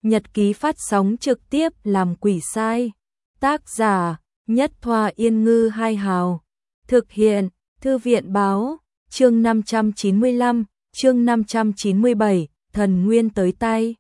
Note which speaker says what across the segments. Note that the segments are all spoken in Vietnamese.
Speaker 1: nhật ký phát sóng trực tiếp làm quỷ sai. Tác giả, Nhất Thoa Yên Ngư Hai Hào. Thực hiện, Thư viện Báo. Chương 595, chương 597, thần nguyên tới tay.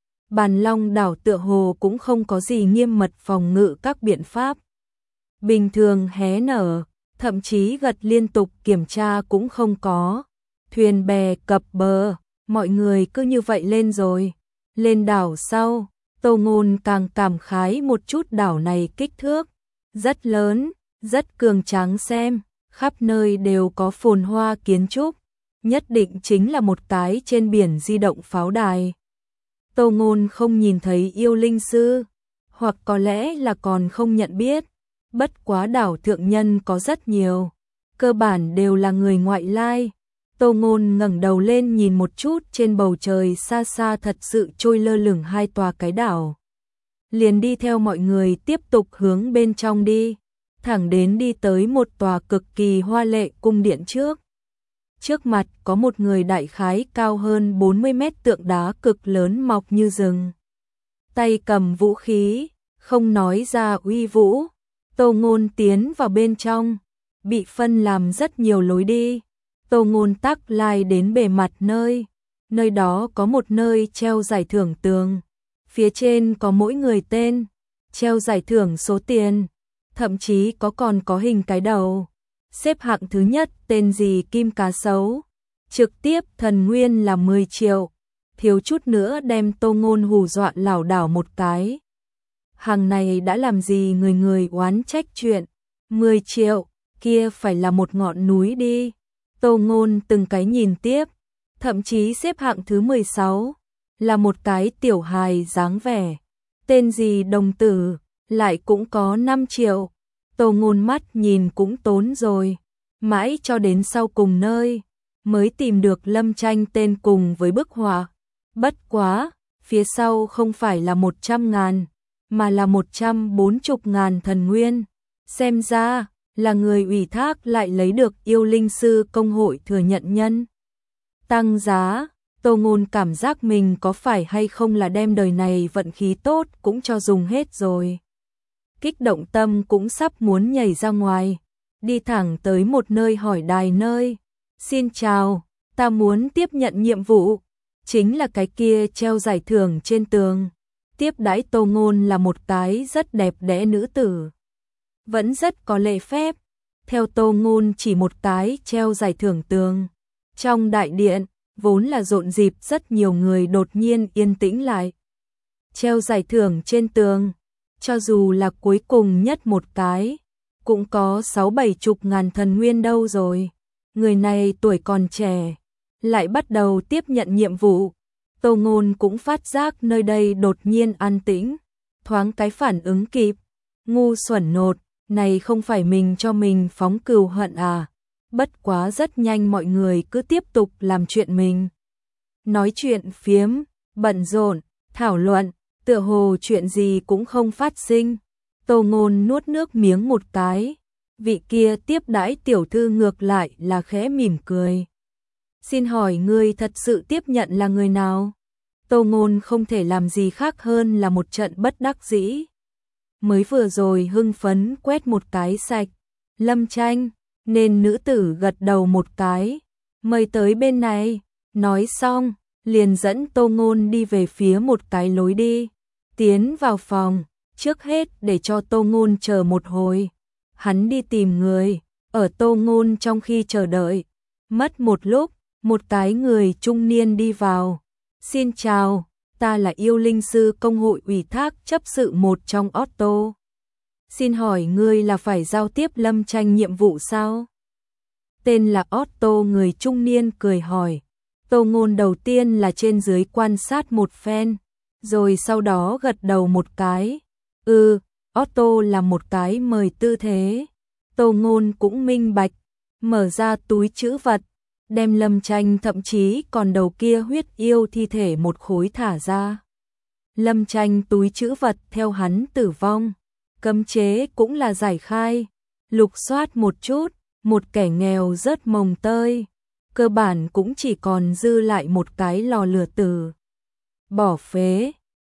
Speaker 1: Bàn Long đảo tựa hồ cũng không có gì nghiêm mật phòng ngự các biện pháp. Bình thường hé nở, thậm chí gật liên tục kiểm tra cũng không có. Thuyền bè cập bờ, mọi người cứ như vậy lên rồi. Lên đảo sau, Tô Ngôn càng cảm khái một chút đảo này kích thước. Rất lớn, rất cường tráng xem, khắp nơi đều có phồn hoa kiến trúc. Nhất định chính là một cái trên biển di động pháo đài. Tô Ngôn không nhìn thấy yêu linh sư, hoặc có lẽ là còn không nhận biết. Bất quá đảo thượng nhân có rất nhiều, cơ bản đều là người ngoại lai. Tô Ngôn ngẩng đầu lên nhìn một chút trên bầu trời xa xa thật sự trôi lơ lửng hai tòa cái đảo. Liền đi theo mọi người tiếp tục hướng bên trong đi, thẳng đến đi tới một tòa cực kỳ hoa lệ cung điện trước. Trước mặt có một người đại khái cao hơn 40 mét tượng đá cực lớn mọc như rừng. Tay cầm vũ khí, không nói ra uy vũ. Tô Ngôn tiến vào bên trong, bị phân làm rất nhiều lối đi. Tô Ngôn tắc lai đến bề mặt nơi đó có một nơi treo giải thưởng tường. Phía trên có mỗi người tên, treo giải thưởng số tiền, thậm chí còn có hình cái đầu. Xếp hạng thứ nhất tên gì Kim Cá Sấu, trực tiếp thần nguyên là 10 triệu, thiếu chút nữa đem Tô Ngôn hù dọa lảo đảo một cái. Hàng này đã làm gì người người oán trách chuyện, 10 triệu, kia phải là một ngọn núi đi. Tô Ngôn từng cái nhìn tiếp, thậm chí xếp hạng thứ 16, là một cái tiểu hài dáng vẻ, tên gì Đồng Tử, lại cũng có 5 triệu. Tô Ngôn mắt nhìn cũng tốn rồi, mãi cho đến sau cùng nơi, mới tìm được Lâm Tranh tên cùng với bức họa. Bất quá, phía sau không phải là 100.000, mà là 140.000 thần nguyên. Xem ra, là người ủy thác lại lấy được yêu linh sư công hội thừa nhận nhân. Tăng giá, Tô Ngôn cảm giác mình có phải hay không là đem đời này vận khí tốt cũng cho dùng hết rồi. Kích động tâm cũng sắp muốn nhảy ra ngoài, đi thẳng tới một nơi hỏi đài nơi. Xin chào, ta muốn tiếp nhận nhiệm vụ, chính là cái kia treo giải thưởng trên tường. Tiếp đãi Tô Ngôn là một cái rất đẹp đẽ nữ tử, vẫn rất có lễ phép. Theo Tô Ngôn chỉ một cái treo giải thưởng tường. Trong đại điện, vốn là rộn rịp rất nhiều người đột nhiên yên tĩnh lại. Treo giải thưởng trên tường, cho dù là cuối cùng nhất một cái, cũng có 60-70 ngàn thần nguyên đâu rồi. Người này tuổi còn trẻ, lại bắt đầu tiếp nhận nhiệm vụ. Tô Ngôn cũng phát giác nơi đây đột nhiên an tĩnh, thoáng cái phản ứng kịp. Ngu xuẩn nột, này không phải mình cho mình phóng cừu hận à? Bất quá rất nhanh mọi người cứ tiếp tục làm chuyện mình. Nói chuyện phiếm, bận rộn, thảo luận, tựa hồ chuyện gì cũng không phát sinh. Tô Ngôn nuốt nước miếng một cái, vị kia tiếp đãi tiểu thư ngược lại là khẽ mỉm cười. Xin hỏi ngươi thật sự tiếp nhận là người nào? Tô Ngôn không thể làm gì khác hơn là một trận bất đắc dĩ. Mới vừa rồi hưng phấn quét một cái sạch, Lâm Tranh, nên nữ tử gật đầu một cái, mời tới bên này. Nói xong, liền dẫn Tô Ngôn đi về phía một cái lối đi, tiến vào phòng. Trước hết để cho Tô Ngôn chờ một hồi, hắn đi tìm người. Ở Tô Ngôn trong khi chờ đợi, mất một lúc, một cái người trung niên đi vào. Xin chào, ta là yêu linh sư công hội ủy thác chấp sự một trong Otto. Xin hỏi ngươi là phải giao tiếp Lâm Tranh nhiệm vụ sao? Tên là Otto, người trung niên cười hỏi. Tô Ngôn đầu tiên là trên dưới quan sát một phen, rồi sau đó gật đầu một cái. Otto là một cái mời tư thế. Tô Ngôn cũng minh bạch, mở ra túi trữ vật, đem Lâm Tranh thậm chí còn đầu kia huyết yêu thi thể một khối thả ra. Lâm Tranh túi trữ vật theo hắn tử vong, cấm chế cũng là giải khai. Lục soát một chút, một kẻ nghèo rất mồng tơi, cơ bản cũng chỉ còn dư lại một cái lò lửa tử. Bỏ phế,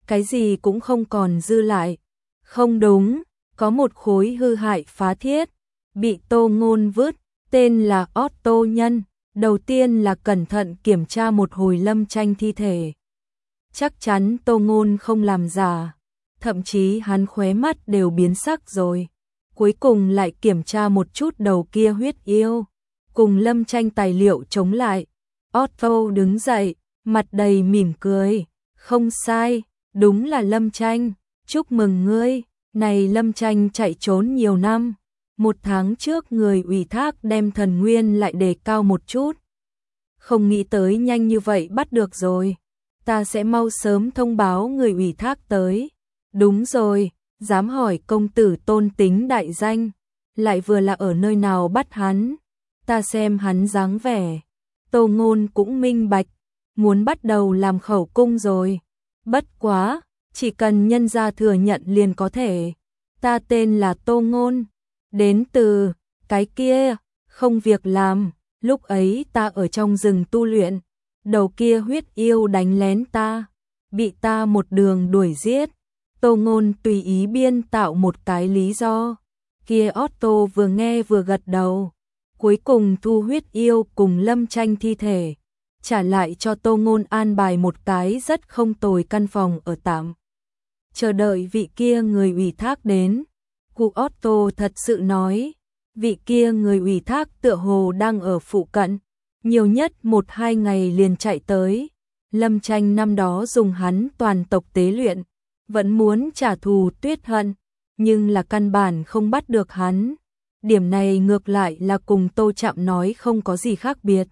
Speaker 1: cái gì cũng không còn dư lại. Không đúng, có một khối hư hại phá thiết, bị Tô Ngôn vứt, tên là Otto Nhân. Đầu tiên là cẩn thận kiểm tra một hồi Lâm Tranh thi thể. Chắc chắn Tô Ngôn không làm giả, thậm chí hắn khóe mắt đều biến sắc rồi. Cuối cùng lại kiểm tra một chút đầu kia huyết yêu, cùng Lâm Tranh tài liệu chống lại. Otto đứng dậy, mặt đầy mỉm cười, không sai, đúng là Lâm Tranh, chúc mừng ngươi. Này Lâm Tranh chạy trốn nhiều năm, 1 tháng trước người ủy thác đem thần nguyên lại đề cao một chút. Không nghĩ tới nhanh như vậy bắt được rồi, ta sẽ mau sớm thông báo người ủy thác tới. Đúng rồi, dám hỏi công tử tôn tính đại danh, lại vừa là ở nơi nào bắt hắn, ta xem hắn dáng vẻ. Tô Ngôn cũng minh bạch, muốn bắt đầu làm khẩu cung rồi. Bất quá, chỉ cần nhân gia thừa nhận liền có thể. Ta tên là Tô Ngôn, đến từ cái kia, không việc làm, lúc ấy ta ở trong rừng tu luyện, đầu kia huyết yêu đánh lén ta, bị ta một đường đuổi giết. Tô Ngôn tùy ý biên tạo một cái lý do. Kia Otto vừa nghe vừa gật đầu. Cuối cùng thu huyết yêu cùng Lâm Tranh thi thể, trả lại cho Tô Ngôn an bài một cái rất không tồi căn phòng ở tạm. Chờ đợi vị kia người ủy thác đến. Cụ Otto thật sự nói, vị kia người ủy thác tựa hồ đang ở phụ cận, nhiều nhất 1-2 ngày liền chạy tới. Lâm Tranh năm đó dùng hắn toàn tộc tế luyện, vẫn muốn trả thù Tuyết Hận, nhưng là căn bản không bắt được hắn. Điểm này ngược lại là cùng Tô Trạm nói không có gì khác biệt.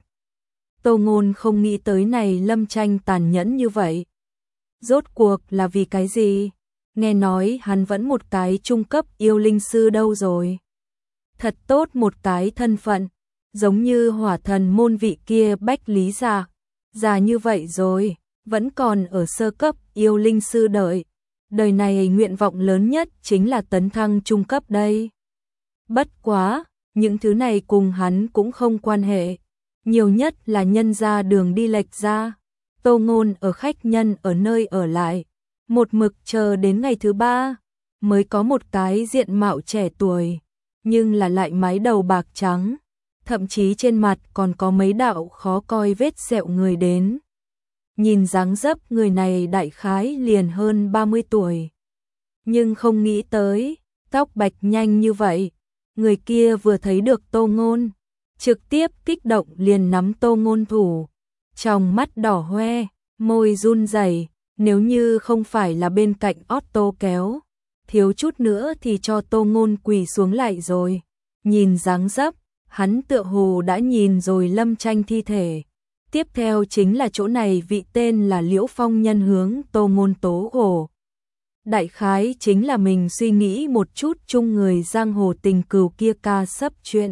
Speaker 1: Tô Ngôn không nghĩ tới này Lâm Tranh tàn nhẫn như vậy. Rốt cuộc là vì cái gì? Nghe nói hắn vẫn một cái trung cấp yêu linh sư đâu rồi. Thật tốt một cái thân phận, giống như hỏa thần môn vị kia Bách Lý Già. Già như vậy rồi, vẫn còn ở sơ cấp yêu linh sư đợi. Đời này nguyện vọng lớn nhất chính là tấn thăng trung cấp đây. Bất quá, những thứ này cùng hắn cũng không quan hệ. Nhiều nhất là nhân ra đường đi lệch ra. Tô Ngôn ở khách nhân ở nơi ở lại, một mực chờ đến ngày thứ 3, mới có một cái diện mạo trẻ tuổi, nhưng là lại mái đầu bạc trắng, thậm chí trên mặt còn có mấy đạo khó coi vết sẹo người đến. Nhìn dáng dấp người này đại khái liền hơn 30 tuổi. Nhưng không nghĩ tới, tóc bạch nhanh như vậy. Người kia vừa thấy được Tô Ngôn, trực tiếp kích động liền nắm Tô Ngôn thủ, trong mắt đỏ hoe, môi run rẩy. Nếu như không phải là bên cạnh Otto kéo, thiếu chút nữa thì cho Tô Ngôn quỳ xuống lại rồi. Nhìn dáng dấp, hắn tựa hồ đã nhìn rồi Lâm Tranh thi thể. Tiếp theo chính là chỗ này vị tên là Liễu Phong nhân hướng Tô Ngôn tố khổ. Đại khái chính là mình suy nghĩ một chút chung người giang hồ tình cừu kia ca sấp chuyện.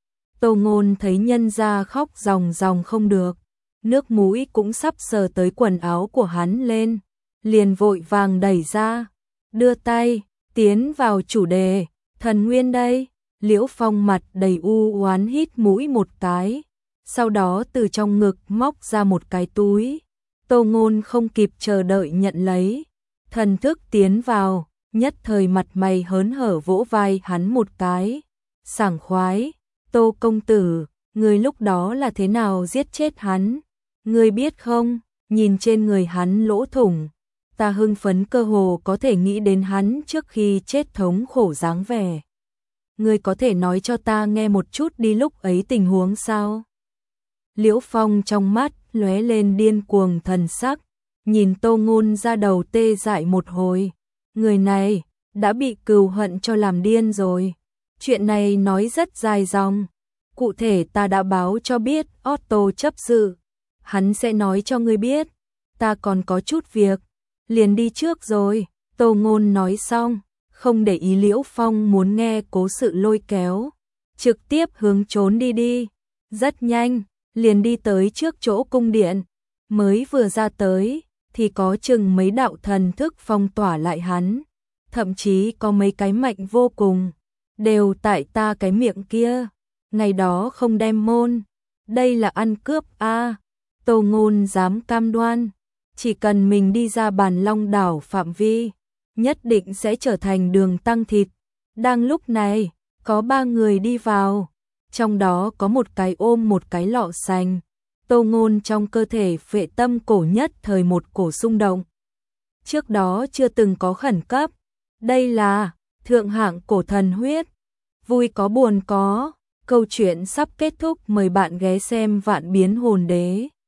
Speaker 1: Tô Ngôn thấy nhân ra khóc ròng ròng không được, nước mũi cũng sắp sờ tới quần áo của hắn lên, liền vội vàng đẩy ra, đưa tay, tiến vào chủ đề, thần nguyên đây. Liễu Phong mặt đầy u oán hít mũi một cái, sau đó từ trong ngực móc ra một cái túi. Tô Ngôn không kịp chờ đợi nhận lấy, thần thức tiến vào, nhất thời mặt mày hớn hở vỗ vai hắn một cái, sảng khoái. Tô công tử, người lúc đó là thế nào giết chết hắn? Ngươi biết không, nhìn trên người hắn lỗ thủng, ta hưng phấn cơ hồ có thể nghĩ đến hắn trước khi chết thống khổ dáng vẻ. Ngươi có thể nói cho ta nghe một chút đi lúc ấy tình huống sao? Liễu Phong trong mắt lóe lên điên cuồng thần sắc, nhìn Tô Ngôn ra đầu tê dại một hồi. Người này đã bị cừu hận cho làm điên rồi. Chuyện này nói rất dài dòng. Cụ thể ta đã báo cho biết Otto chấp sự, hắn sẽ nói cho ngươi biết. Ta còn có chút việc, liền đi trước rồi. Tô Ngôn nói xong, không để ý Liễu Phong muốn nghe cố sự lôi kéo, trực tiếp hướng trốn đi. Rất nhanh, liền đi tới trước chỗ cung điện, mới vừa ra tới thì có chừng mấy đạo thần thức phong tỏa lại hắn, thậm chí có mấy cái mạnh vô cùng, đều tại ta cái miệng kia, ngày đó không đem môn, đây là ăn cướp a. Tô Ngôn dám cam đoan, chỉ cần mình đi ra Bàn Long đảo phạm vi, nhất định sẽ trở thành đường tăng thịt. Đang lúc này, có 3 người đi vào, trong đó có một cái ôm một cái lọ xanh. Tô Ngôn trong cơ thể vệ tâm cổ nhất thời một cổ xung động. Trước đó chưa từng có khẩn cấp, đây là thượng hạng cổ thần huyết. Vui có buồn có, câu chuyện sắp kết thúc, mời bạn ghé xem Vạn Biến Hồn Đế.